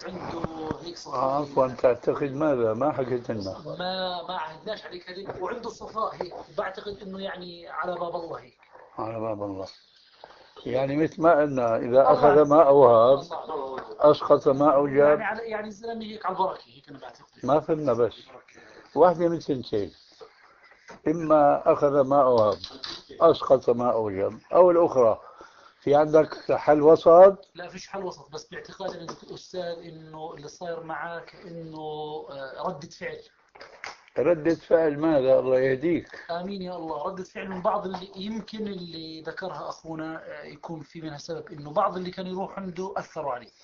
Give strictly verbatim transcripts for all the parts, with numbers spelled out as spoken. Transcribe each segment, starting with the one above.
كانت عنده هيك آه، صفاء. عفوا، تعتقد ماذا؟ ما حكيت لنا. ما ما عهدناش عليك هذه، وعنده صفاء هيك، بعتقد انه يعني على باب الله هيك. على باب الله. يعني مثل ما قلنا، إذا أخذ ما أوهب أسقط ما أوجب. يعني على يعني الزلمه هيك على البركه، هيك انا بعتقد. ما فهمنا بس. واحدة من سنتين، إما أخذ ما أوهب أسقط ما أوجب، أو الأخرى. في عندك حل وسط؟ لا فيش حل وسط، بس باعتقاد انك استاذ انه اللي صاير معك انه آه، ردة فعل. ردة فعل ماذا؟ الله يهديك. امين يا الله. ردة فعل من بعض اللي يمكن اللي ذكرها اخونا آه، يكون في منها سبب انه بعض اللي كان يروح عنده اثروا عليه.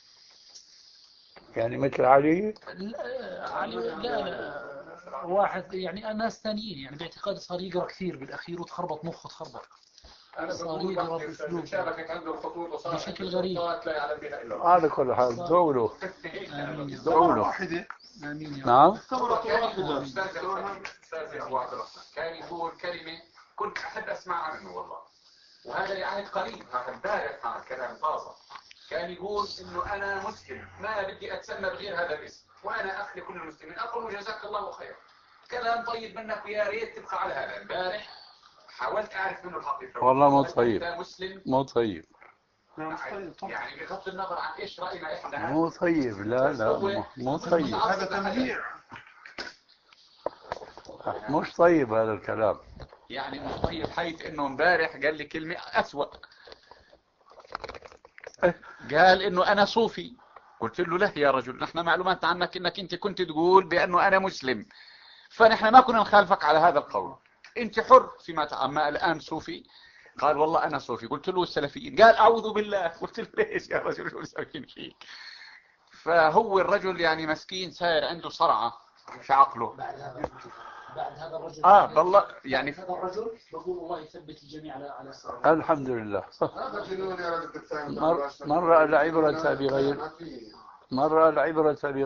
يعني مثل علي. لا آه، علي لا لا واحد يعني ناس ثانيين، يعني باعتقادي صار يقرا كثير بالاخير وتخربط مخه تخربط. انا صار بقول يقرا وقت باسلوب شابكت عنده الخطوط وصار بشكل عنده غريب. شرطات لا يعلم بها الا الله. على كل حال دولوا امين يا رب. دولوا. واحدة. امين يا رب. نعم. ثورة واحدة. استاذ ابو عبد الرحمن كان يقول كلمة كنت احب اسمعها منه والله، وهذا يعني قريب، هذا امبارح هذا كلام طازة. كان يقول انه انا مسلم ما بدي اتسمى بغير هذا الاسم، وانا اخ لكل المسلمين. اقول له جزاك الله خير، كلام طيب منك، ويا ريت تبقى على هذا. امبارح حاولت اعرف منه الحقيقة. والله مو هل طيب. أنت مسلم؟ مو طيب. يعني بغض النظر عن ايش راينا احنا، مو طيب. لا لا مو- مو طيب. هذا تمريع. مش طيب هذا الكلام. يعني مش طيب، حيث انه امبارح قال لي كلمة اسوأ. قال انه انا صوفي. قلت له لا يا رجل، نحن معلومات عنك انك انت كنت تقول بانه انا مسلم، فنحن ما كنا نخالفك على هذا القول، انت حر فيما تع- اما الان صوفي. قال والله انا صوفي. قلت له السلفيين. قال اعوذ بالله. قلت له ليش يا رجل شو مسوين فيك؟ فهو الرجل يعني مسكين صاير عنده صرعة في عقله. بعد هذا بعد هذا الرجل اه بالله يعني هذا الرجل بقول الله يثبت الجميع على على الصراط. الحمد لله. هذا جنون يا رجل. مر, مر العبرة بغير مر العبرة